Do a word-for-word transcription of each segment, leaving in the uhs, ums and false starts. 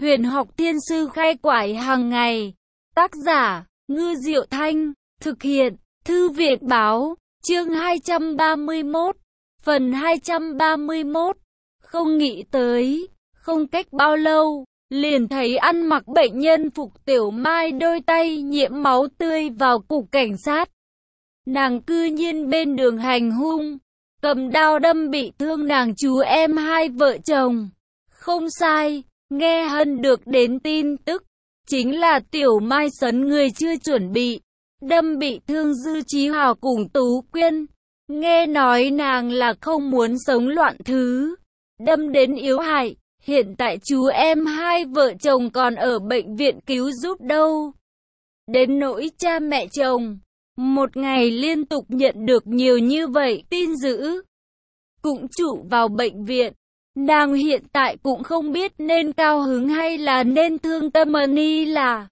Huyền học thiên sư khai quải hàng ngày. Tác giả, Ngư Diệu Thanh. Thực hiện, Thư viện báo. Chương hai trăm ba mươi mốt. Phần hai trăm ba mươi mốt. Không nghĩ tới, không cách bao lâu, liền thấy ăn mặc bệnh nhân phục Tiểu Mai đôi tay nhiễm máu tươi vào cục cảnh sát. Nàng cư nhiên bên đường hành hung, cầm đao đâm bị thương nàng chú em hai vợ chồng. Không sai, nghe Hân được đến tin tức, chính là Tiểu Mai sấn người chưa chuẩn bị, đâm bị thương Dư Chí Hào cùng Tú Quyên. Nghe nói nàng là không muốn sống loạn thứ, đâm đến yếu hại. Hiện tại chú em hai vợ chồng còn ở bệnh viện cứu giúp đâu. Đến nỗi cha mẹ chồng, một ngày liên tục nhận được nhiều như vậy tin dữ, cũng trụ vào bệnh viện. Nàng hiện tại cũng không biết nên cao hứng hay là nên thương tâm ni là.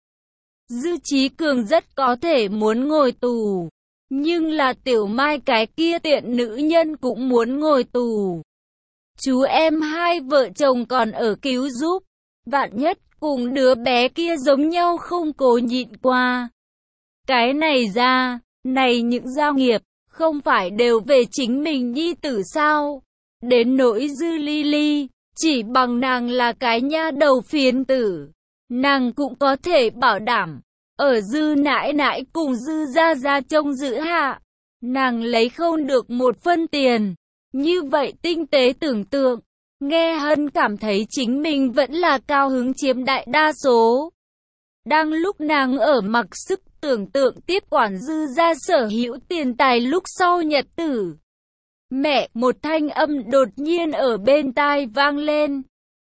Dư Chí Cường rất có thể muốn ngồi tù, nhưng là Tiểu Mai cái kia tiện nữ nhân cũng muốn ngồi tù. Chú em hai vợ chồng còn ở cứu giúp, vạn nhất cùng đứa bé kia giống nhau không cố nhịn qua. Cái này ra, này những giao nghiệp, không phải đều về chính mình nhi tử sao? Đến nỗi Dư Ly Ly, chỉ bằng nàng là cái nha đầu phiến tử, nàng cũng có thể bảo đảm, ở Dư nãi nãi cùng Dư gia gia trông giữ hạ, nàng lấy không được một phân tiền. Như vậy tinh tế tưởng tượng, nghe Hân cảm thấy chính mình vẫn là cao hứng chiếm đại đa số. Đang lúc nàng ở mặc sức tưởng tượng tiếp quản Dư gia sở hữu tiền tài lúc sau nhật tử, mẹ, một thanh âm đột nhiên ở bên tai vang lên,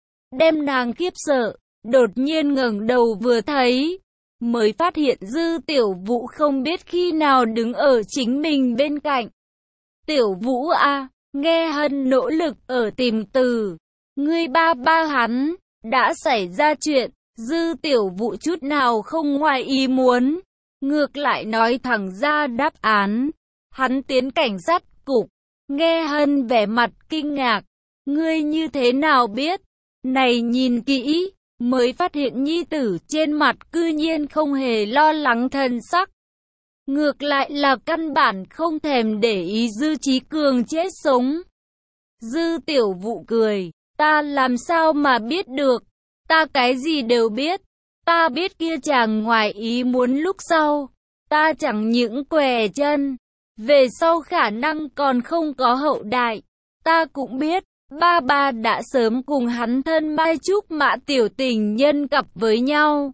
đem nàng khiếp sợ. Đột nhiên ngẩng đầu vừa thấy, mới phát hiện Dư Tiểu Vũ không biết khi nào đứng ở chính mình bên cạnh. Tiểu Vũ a, nghe Hân nỗ lực ở tìm từ, ngươi ba ba hắn, đã xảy ra chuyện. Dư Tiểu Vũ chút nào không ngoài ý muốn, ngược lại nói thẳng ra đáp án. Hắn tiến cảnh sát cục. Nghe Hân vẻ mặt kinh ngạc, ngươi như thế nào biết? Này nhìn kỹ, mới phát hiện nhi tử trên mặt cư nhiên không hề lo lắng thần sắc. Ngược lại là căn bản không thèm để ý Dư Chí Cường chết sống. Dư Tiểu Vũ cười, ta làm sao mà biết được, ta cái gì đều biết. Ta biết kia chàng ngoài ý muốn lúc sau, ta chẳng những què chân, về sau khả năng còn không có hậu đại. Ta cũng biết, ba ba đã sớm cùng hắn thân Mai Trúc Mã tiểu tình nhân cặp với nhau.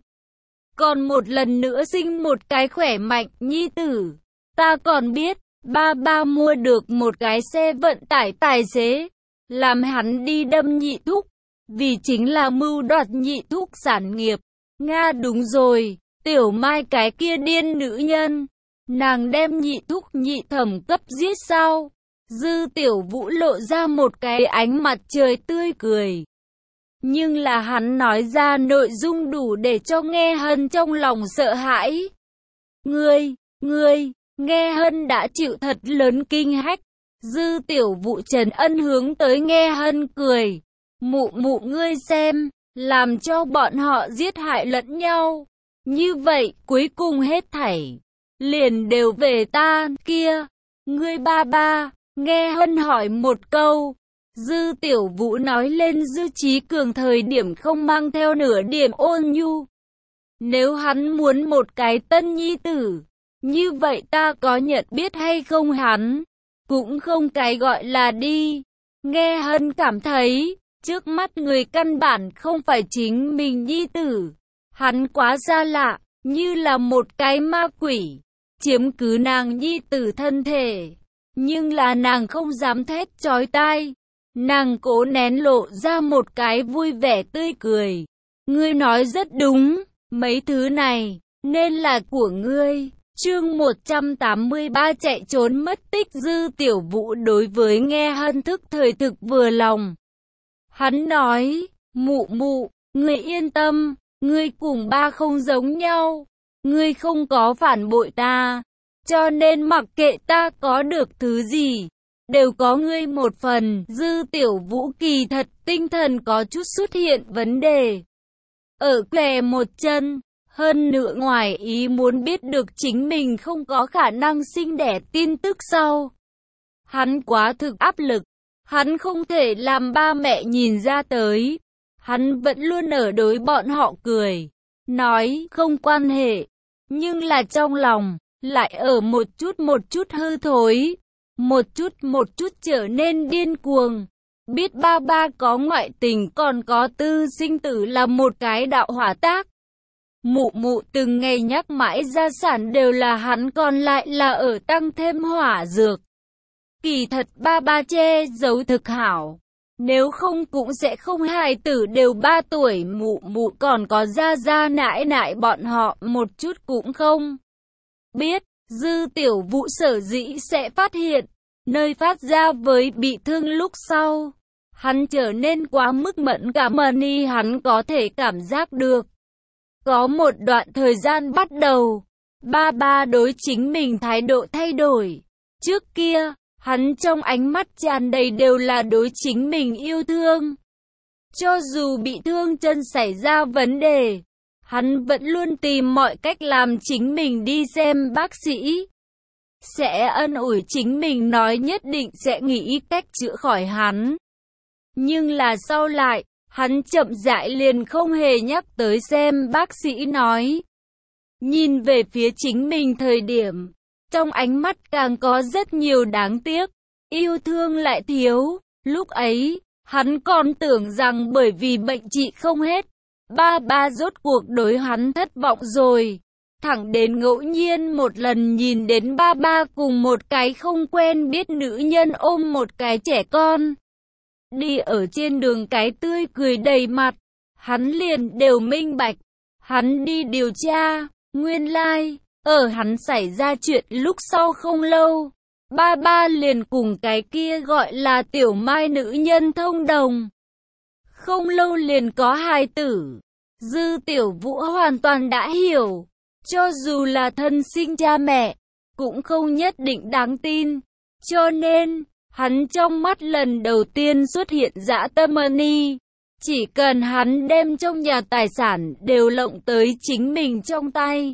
Còn một lần nữa sinh một cái khỏe mạnh nhi tử. Ta còn biết, ba ba mua được một cái xe vận tải tài xế, làm hắn đi đâm nhị thúc, vì chính là mưu đoạt nhị thúc sản nghiệp. Nga đúng rồi, Tiểu Mai cái kia điên nữ nhân, nàng đem nhị thúc nhị thẩm cấp giết sao? Dư Tiểu Vũ lộ ra một cái ánh mặt trời tươi cười. Nhưng là hắn nói ra nội dung đủ để cho nghe Hân trong lòng sợ hãi. Ngươi, ngươi, nghe Hân đã chịu thật lớn kinh hách. Dư Tiểu Vũ trấn ân hướng tới nghe Hân cười. Mụ mụ ngươi xem, làm cho bọn họ giết hại lẫn nhau. Như vậy cuối cùng hết thảy liền đều về ta kia. Ngươi ba ba, nghe Hân hỏi một câu. Dư Tiểu Vũ nói lên Dư Chí Cường thời điểm không mang theo nửa điểm ôn nhu. Nếu hắn muốn một cái tân nhi tử, như vậy ta có nhận biết hay không hắn, cũng không cái gọi là đi. Nghe Hân cảm thấy, trước mắt người căn bản không phải chính mình nhi tử. Hắn quá xa lạ, như là một cái ma quỷ, chiếm cứ nàng nhi tử thân thể. Nhưng là nàng không dám thét chói tai. Nàng cố nén lộ ra một cái vui vẻ tươi cười. Ngươi nói rất đúng, mấy thứ này, nên là của ngươi. Chương một trăm tám mươi ba chạy trốn mất tích. Dư Tiểu Vũ đối với nghe Hân thức thời thực vừa lòng. Hắn nói, mụ mụ, ngươi yên tâm, ngươi cùng ba không giống nhau. Ngươi không có phản bội ta, cho nên mặc kệ ta có được thứ gì, đều có ngươi một phần. Dư Tiểu Vũ kỳ thật tinh thần có chút xuất hiện vấn đề. ở què một chân. Hơn nữa ngoài ý muốn biết được chính mình không có khả năng sinh đẻ tin tức sau. Hắn quá thực áp lực. Hắn không thể làm ba mẹ nhìn ra tới. Hắn vẫn luôn ở đối bọn họ cười. Nói không quan hệ. Nhưng là trong lòng, lại ở một chút một chút hư thối. Một chút một chút trở nên điên cuồng. Biết ba ba có ngoại tình còn có tư sinh tử là một cái đạo hỏa tác. Mụ mụ từng ngày nhắc mãi gia sản đều là hắn, còn lại là ở tăng thêm hỏa dược. Kỳ thật ba ba che giấu thực hảo. Nếu không cũng sẽ không hài tử đều ba tuổi, mụ mụ còn có gia gia nãi nãi bọn họ một chút cũng không biết. Dư Tiểu Vũ sở dĩ sẽ phát hiện, nơi phát ra với bị thương lúc sau. Hắn trở nên quá mức mẫn cảm, Mani hắn có thể cảm giác được. Có một đoạn thời gian bắt đầu, ba ba đối chính mình thái độ thay đổi. Trước kia, hắn trong ánh mắt tràn đầy đều là đối chính mình yêu thương. Cho dù bị thương chân xảy ra vấn đề, hắn vẫn luôn tìm mọi cách làm chính mình đi xem bác sĩ. Sẽ ân ủi chính mình, nói nhất định sẽ nghĩ cách chữa khỏi hắn. Nhưng là sau lại, hắn chậm rãi liền không hề nhắc tới xem bác sĩ nói. Nhìn về phía chính mình thời điểm, trong ánh mắt càng có rất nhiều đáng tiếc, yêu thương lại thiếu. Lúc ấy, hắn còn tưởng rằng bởi vì bệnh trị không hết, ba ba rốt cuộc đối hắn thất vọng rồi. Thẳng đến ngẫu nhiên một lần nhìn đến ba ba cùng một cái không quen biết nữ nhân ôm một cái trẻ con. Đi ở trên đường cái tươi cười đầy mặt, hắn liền đều minh bạch. Hắn đi điều tra, nguyên lai, like, ở hắn xảy ra chuyện lúc sau không lâu, ba ba liền cùng cái kia gọi là Tiểu Mai nữ nhân thông đồng. Không lâu liền có hài tử. Dư Tiểu Vũ hoàn toàn đã hiểu, cho dù là thân sinh cha mẹ, cũng không nhất định đáng tin. Cho nên, hắn trong mắt lần đầu tiên xuất hiện dã tâm Mani. Chỉ cần hắn đem trong nhà tài sản đều lộng tới chính mình trong tay,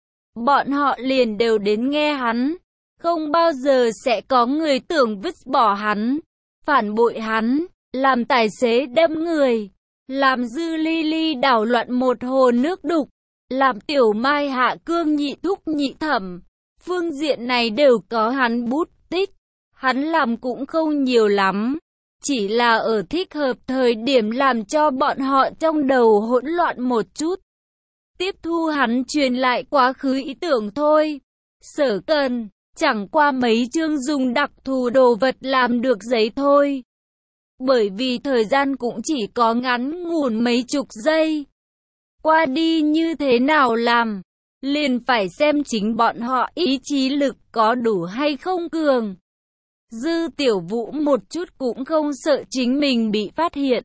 bọn họ liền đều đến nghe hắn. Không bao giờ sẽ có người tưởng vứt bỏ hắn, phản bội hắn, làm tài xế đâm người, làm Dư Ly Ly đảo loạn một hồ nước đục, làm Tiểu Mai hạ cương nhị thúc nhị thẩm. Phương diện này đều có hắn bút tích. Hắn làm cũng không nhiều lắm, chỉ là ở thích hợp thời điểm làm cho bọn họ trong đầu hỗn loạn một chút. Tiếp thu hắn truyền lại quá khứ ý tưởng thôi. Sở Cần, chẳng qua mấy chương dùng đặc thù đồ vật làm được giấy thôi. Bởi vì thời gian cũng chỉ có ngắn ngủn mấy chục giây. Qua đi như thế nào làm, liền phải xem chính bọn họ ý chí lực có đủ hay không cường. Dư Tiểu Vũ một chút cũng không sợ chính mình bị phát hiện.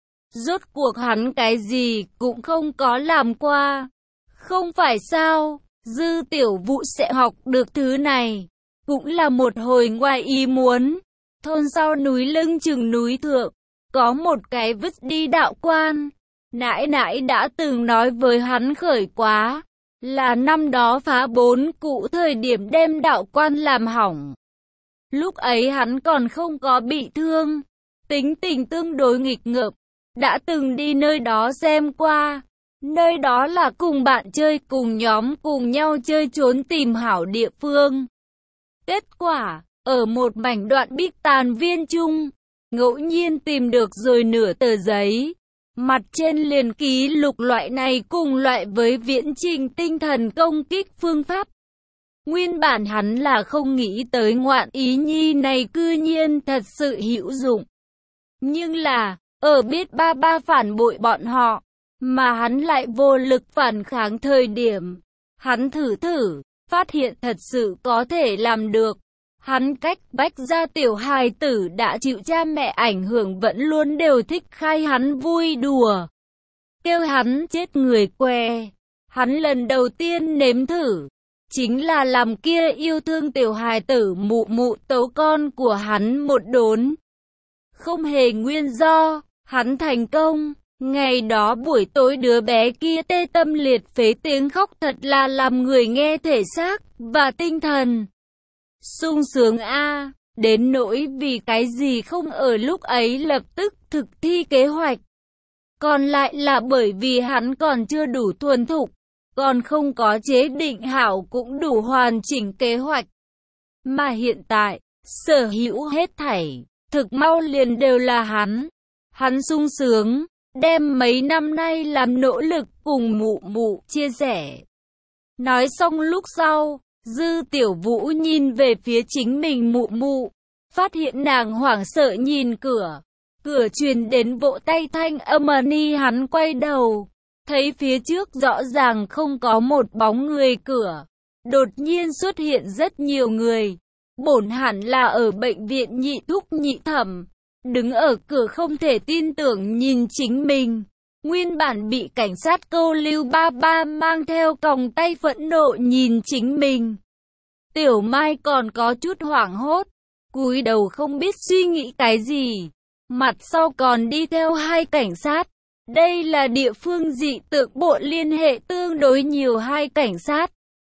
Rốt cuộc hắn cái gì cũng không có làm qua. Không phải sao, Dư Tiểu Vũ sẽ học được thứ này. Cũng là một hồi ngoài ý muốn. Thôn sau núi lưng chừng núi thượng, có một cái vứt đi đạo quan. Nãi nãi đã từng nói với hắn khởi quá, là năm đó phá bốn cụ thời điểm đem đạo quan làm hỏng. Lúc ấy hắn còn không có bị thương, tính tình tương đối nghịch ngợm, đã từng đi nơi đó xem qua. Nơi đó là cùng bạn chơi cùng nhóm cùng nhau chơi trốn tìm hảo địa phương. Kết quả, ở một mảnh đoạn bích tàn viên chung, ngẫu nhiên tìm được rồi nửa tờ giấy. Mặt trên liền ký lục loại này cùng loại với viễn trình tinh thần công kích phương pháp. Nguyên bản hắn là không nghĩ tới ngoạn ý nhi này cư nhiên thật sự hữu dụng. Nhưng là, ở biết ba ba phản bội bọn họ, mà hắn lại vô lực phản kháng thời điểm. Hắn thử thử, phát hiện thật sự có thể làm được. Hắn cách bách ra tiểu hài tử đã chịu cha mẹ ảnh hưởng vẫn luôn đều thích khai hắn vui đùa. Kêu hắn chết người què. Hắn lần đầu tiên nếm thử, chính là làm kia yêu thương tiểu hài tử mụ mụ tấu con của hắn một đốn. Không hề nguyên do, hắn thành công. Ngày đó buổi tối đứa bé kia tê tâm liệt phế, tiếng khóc thật là làm người nghe thể xác và tinh thần sung sướng a. Đến nỗi vì cái gì không ở lúc ấy lập tức thực thi kế hoạch. Còn lại là bởi vì hắn còn chưa đủ thuần thục, còn không có chế định hảo cũng đủ hoàn chỉnh kế hoạch. Mà hiện tại, sở hữu hết thảy, thực mau liền đều là hắn. Hắn sung sướng, đem mấy năm nay làm nỗ lực cùng mụ mụ chia sẻ. Nói xong lúc sau, Dư Tiểu Vũ nhìn về phía chính mình mụ mụ, phát hiện nàng hoảng sợ nhìn cửa. Cửa truyền đến vỗ tay thanh âm, ni hắn quay đầu, thấy phía trước rõ ràng không có một bóng người, cửa đột nhiên xuất hiện rất nhiều người. Bổn hẳn là ở bệnh viện nhị thúc nhị thẩm, đứng ở cửa không thể tin tưởng nhìn chính mình. Nguyên bản bị cảnh sát câu lưu ba ba mang theo còng tay phẫn nộ nhìn chính mình. Tiểu Mai còn có chút hoảng hốt, cúi đầu không biết suy nghĩ cái gì. Mặt sau còn đi theo hai cảnh sát. Đây là địa phương dị tượng bộ liên hệ tương đối nhiều, hai cảnh sát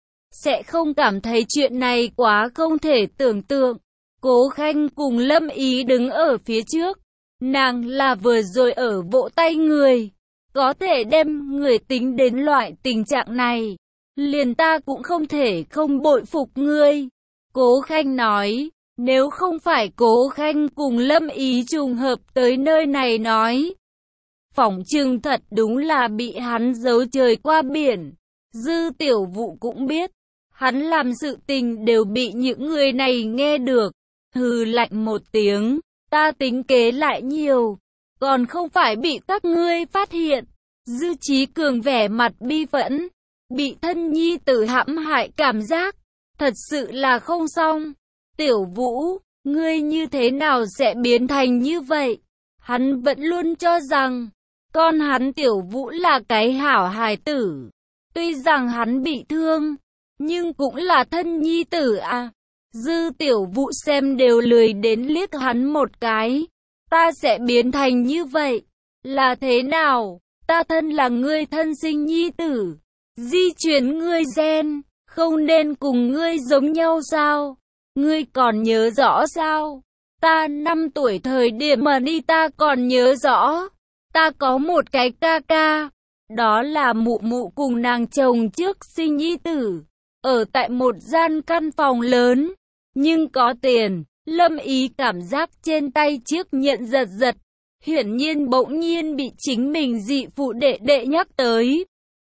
sẽ không cảm thấy chuyện này quá không thể tưởng tượng. Cố Khanh cùng Lâm Ý đứng ở phía trước. Nàng là vừa rồi ở vỗ tay người. Có thể đem người tính đến loại tình trạng này, liền ta cũng không thể không bội phục ngươi. Cố Khanh nói. Nếu không phải Cố Khanh cùng Lâm Ý trùng hợp tới nơi này nói, phỏng chừng thật đúng là bị hắn giấu trời qua biển. Dư Tiểu Vũ cũng biết, hắn làm sự tình đều bị những người này nghe được. Hừ lạnh một tiếng, ta tính kế lại nhiều, còn không phải bị các ngươi phát hiện. Dư Chí Cường vẻ mặt bi phẫn, bị thân nhi tử hãm hại cảm giác, thật sự là không xong. Tiểu Vũ, ngươi như thế nào sẽ biến thành như vậy? Hắn vẫn luôn cho rằng, con hắn Tiểu Vũ là cái hảo hài tử. Tuy rằng hắn bị thương, nhưng cũng là thân nhi tử à. Dư Tiểu Vũ xem đều lười đến liếc hắn một cái. Ta sẽ biến thành như vậy, là thế nào? Ta thân là ngươi thân sinh nhi tử, di chuyển ngươi gen, không nên cùng ngươi giống nhau sao? Ngươi còn nhớ rõ sao? Ta năm tuổi thời điểm mà đi ta còn nhớ rõ. Ta có một cái ca ca. Đó là mụ mụ cùng nàng chồng trước sinh nhi tử. Ở tại một gian căn phòng lớn. Nhưng có tiền. Lâm Ý cảm giác trên tay chiếc nhẫn giật giật. Hiển nhiên bỗng nhiên bị chính mình dị phụ đệ đệ nhắc tới.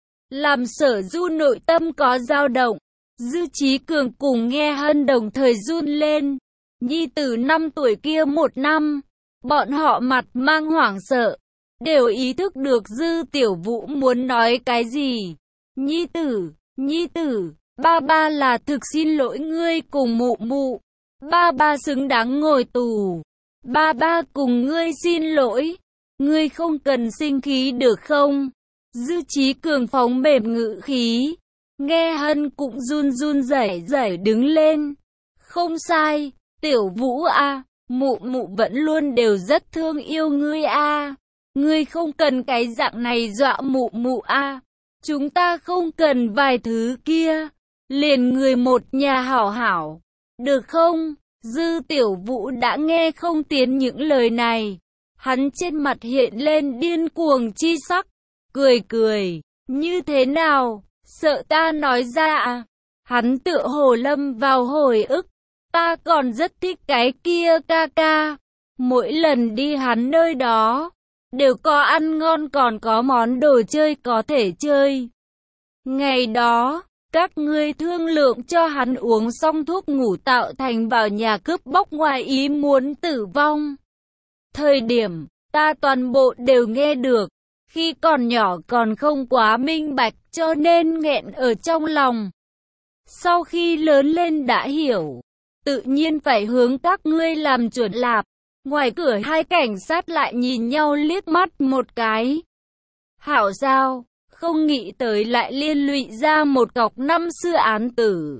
Làm Sở Du nội tâm có dao động. Dư Chí Cường cùng Nghe Hân đồng thời run lên. Nhi tử năm tuổi kia một năm. Bọn họ mặt mang hoảng sợ. Đều ý thức được Dư Tiểu Vũ muốn nói cái gì. Nhi tử, nhi tử, ba ba là thực xin lỗi ngươi cùng mụ mụ. Ba ba xứng đáng ngồi tù. Ba ba cùng ngươi xin lỗi. Ngươi không cần sinh khí được không? Dư Chí Cường phóng mềm ngữ khí. Nghe Hân cũng run run rẩy rẩy đứng lên. Không sai, Tiểu Vũ a, mụ mụ vẫn luôn đều rất thương yêu ngươi a. Ngươi không cần cái dạng này dọa mụ mụ a. Chúng ta không cần vài thứ kia, liền người một nhà hảo hảo, được không? Dư Tiểu Vũ đã nghe không tiến những lời này. Hắn trên mặt hiện lên điên cuồng chi sắc, cười cười, như thế nào? Sợ ta nói ra à? Hắn tựa hồ lâm vào hồi ức. Ta còn rất thích cái kia ca ca. Mỗi lần đi hắn nơi đó, đều có ăn ngon còn có món đồ chơi có thể chơi. Ngày đó, các ngươi thương lượng cho hắn uống xong thuốc ngủ tạo thành vào nhà cướp bóc ngoài ý muốn tử vong. Thời điểm, ta toàn bộ đều nghe được. Khi còn nhỏ còn không quá minh bạch cho nên nghẹn ở trong lòng. Sau khi lớn lên đã hiểu, tự nhiên phải hướng các ngươi làm chuẩn lạp. Ngoài cửa hai cảnh sát lại nhìn nhau liếc mắt một cái. Hảo sao, không nghĩ tới lại liên lụy ra một cọc năm xưa án tử.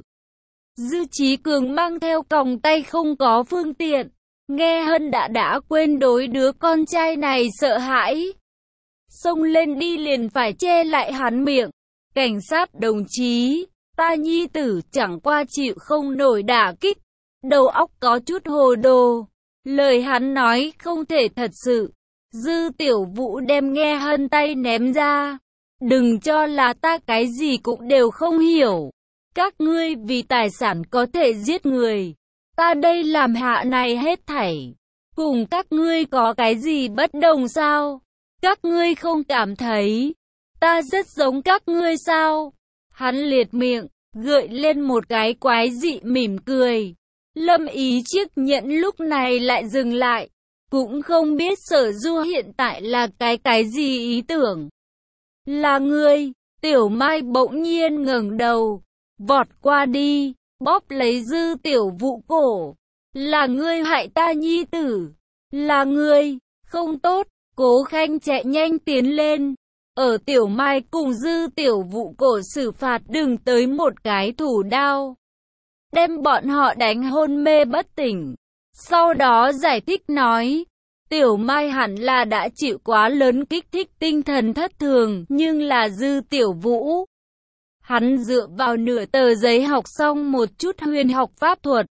Dư Chí Cường mang theo còng tay không có phương tiện. Nghe Hân đã đã quên đối đứa con trai này sợ hãi. xông lên đi liền phải che lại hắn miệng. Cảnh sát đồng chí, ta nhi tử chẳng qua chịu không nổi đả kích, đầu óc có chút hồ đồ. Lời hắn nói không thể thật sự. Dư Tiểu Vũ đem nghe hân tay ném ra. Đừng cho là ta cái gì cũng đều không hiểu. Các ngươi vì tài sản có thể giết người. Ta đây làm hạ này hết thảy. Cùng các ngươi có cái gì bất đồng sao? Các ngươi không cảm thấy ta rất giống các ngươi sao? Hắn liệt miệng, gợi lên một cái quái dị mỉm cười. Lâm Ý chiếc nhẫn lúc này lại dừng lại. Cũng không biết Sở Du hiện tại là cái cái gì ý tưởng. Là ngươi, Tiểu Mai bỗng nhiên ngẩng đầu, vọt qua đi, bóp lấy Dư Tiểu Vũ cổ. Là ngươi hại ta nhi tử. Là ngươi, không tốt. Cố Khanh chạy nhanh tiến lên. Ở Tiểu Mai cùng Dư Tiểu Vũ cổ xử phạt đừng tới một cái thủ đao. Đem bọn họ đánh hôn mê bất tỉnh. Sau đó giải thích nói. Tiểu Mai hẳn là đã chịu quá lớn kích thích tinh thần thất thường. Nhưng là Dư Tiểu Vũ. Hắn dựa vào nửa tờ giấy học xong một chút huyền học pháp thuật.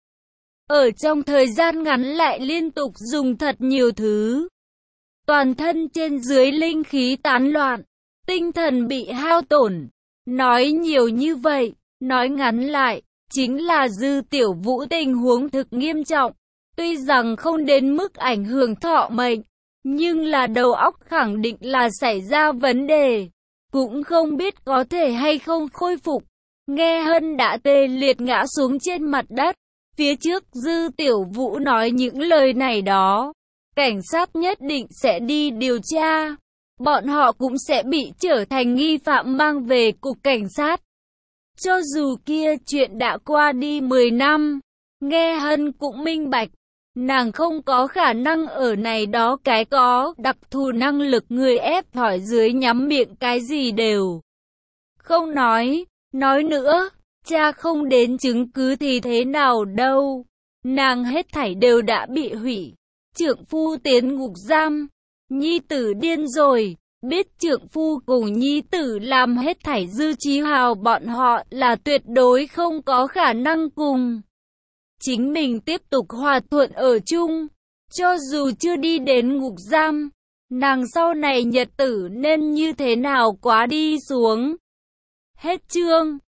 Ở trong thời gian ngắn lại liên tục dùng thật nhiều thứ. Toàn thân trên dưới linh khí tán loạn. Tinh thần bị hao tổn. Nói nhiều như vậy, nói ngắn lại, chính là Dư Tiểu Vũ tình huống thực nghiêm trọng. Tuy rằng không đến mức ảnh hưởng thọ mệnh, nhưng là đầu óc khẳng định là xảy ra vấn đề. Cũng không biết có thể hay không khôi phục. Nghe Hân đã tê liệt ngã xuống trên mặt đất. Phía trước Dư Tiểu Vũ nói những lời này đó. Cảnh sát nhất định sẽ đi điều tra. Bọn họ cũng sẽ bị trở thành nghi phạm mang về cục cảnh sát. Cho dù kia chuyện đã qua đi mười năm, Nghe Hân cũng minh bạch. Nàng không có khả năng ở này đó cái có đặc thù năng lực người ép hỏi dưới nhắm miệng cái gì đều không nói. Nói nữa, cha không đến chứng cứ thì thế nào đâu. Nàng hết thảy đều đã bị hủy. Trượng phu tiến ngục giam. Nhi tử điên rồi. Biết trượng phu cùng nhi tử làm hết thảy Dư Chí Hào bọn họ là tuyệt đối không có khả năng cùng chính mình tiếp tục hòa thuận ở chung. Cho dù chưa đi đến ngục giam, nàng sau này nhật tử nên như thế nào quá đi xuống. Hết chương.